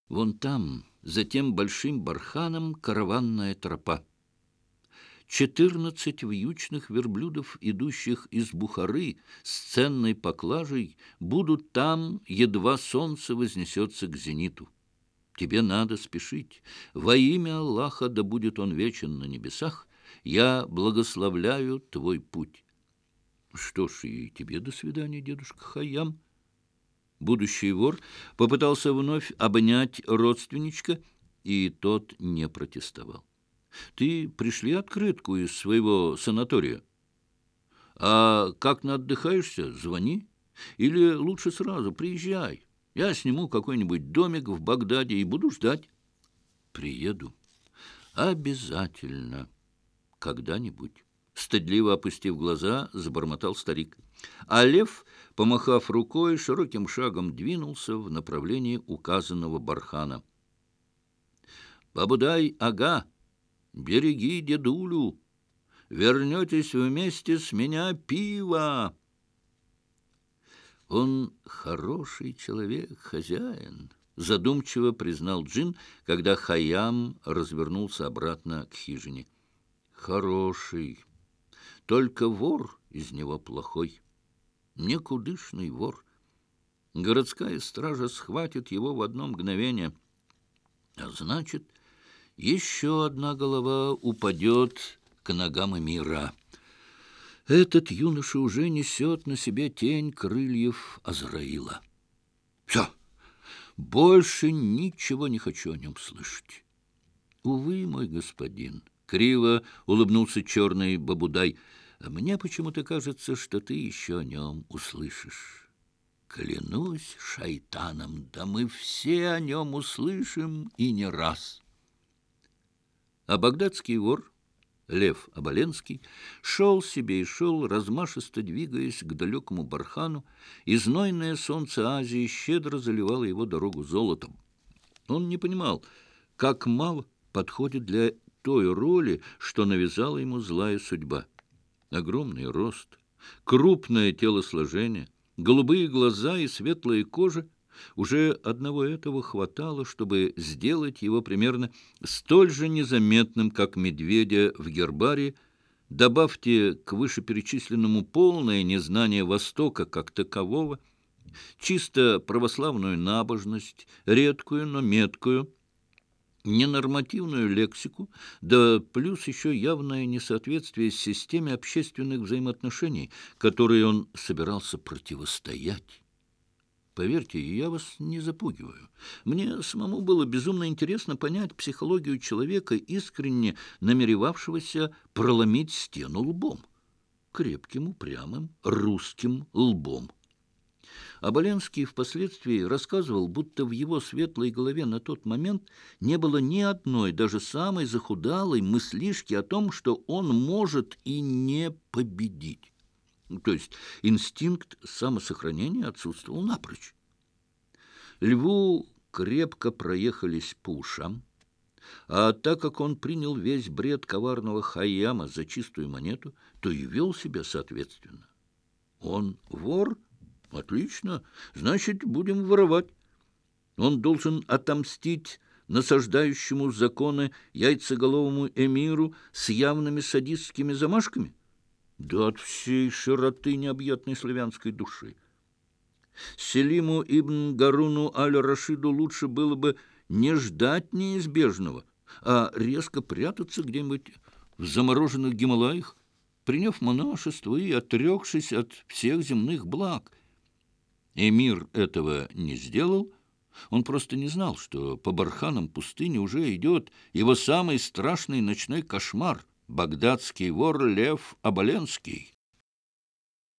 Вон там, за тем большим барханом, караванная тропа. 14 вьючных верблюдов, идущих из Бухары с ценной поклажей, будут там, едва солнце вознесется к зениту. Тебе надо спешить. Во имя Аллаха, да будет он вечен на небесах, я благословляю твой путь. Что ж, и тебе до свидания, дедушка Хайям. Будущий вор попытался вновь обнять родственничка, и тот не протестовал. Ты пришли открытку из своего санатория. А как отдыхаешься, звони. Или лучше сразу приезжай. Я сниму какой-нибудь домик в Багдаде и буду ждать. Приеду. Обязательно. Когда-нибудь. Стыдливо опустив глаза, забормотал старик. А лев, помахав рукой, широким шагом двинулся в направлении указанного бархана. «Бабудай-ага, береги дедулю! Вернетесь вместе с меня пиво!» «Он хороший человек, хозяин», — задумчиво признал Джин, когда Хайям развернулся обратно к хижине. «Хороший. Только вор из него плохой. Никудышный вор. Городская стража схватит его в одно мгновение. А значит, еще одна голова упадет к ногам эмира. Этот юноша уже несет на себе тень крыльев Азраила. Все, больше ничего не хочу о нем слышать. Увы, мой господин, — криво улыбнулся черный Бабудай, — мне почему-то кажется, что ты еще о нем услышишь. Клянусь шайтаном, да мы все о нем услышим и не раз. А багдадский вор Лев Оболенский шел себе и шел, размашисто двигаясь к далекому бархану, и знойное солнце Азии щедро заливало его дорогу золотом. Он не понимал, как мало подходит для той роли, что навязала ему злая судьба. Огромный рост, крупное телосложение, голубые глаза и светлая кожа. Уже одного этого хватало, чтобы сделать его примерно столь же незаметным, как медведя в гербарии. Добавьте к вышеперечисленному полное незнание Востока как такового, чисто православную набожность, редкую, но меткую, ненормативную лексику, да плюс еще явное несоответствие с системе общественных взаимоотношений, которой он собирался противостоять. Поверьте, я вас не запугиваю. Мне самому было безумно интересно понять психологию человека, искренне намеревавшегося проломить стену лбом. Крепким, упрямым, русским лбом. Оболенский впоследствии рассказывал, будто в его светлой голове на тот момент не было ни одной, даже самой захудалой мыслишки о том, что он может и не победить. То есть инстинкт самосохранения отсутствовал напрочь. Льву крепко проехались по ушам, а так как он принял весь бред коварного Хайяма за чистую монету, то и вел себя соответственно. Он вор? Отлично, значит, будем воровать. Он должен отомстить насаждающему законы яйцеголовому эмиру с явными садистскими замашками? Да от всей широты необъятной славянской души. Селиму ибн Гаруну аль-Рашиду лучше было бы не ждать неизбежного, а резко прятаться где-нибудь в замороженных Гималаях, приняв монашество и отрекшись от всех земных благ. Эмир этого не сделал. Он просто не знал, что по барханам пустыни уже идет его самый страшный ночной кошмар — багдадский вор Лев Оболенский.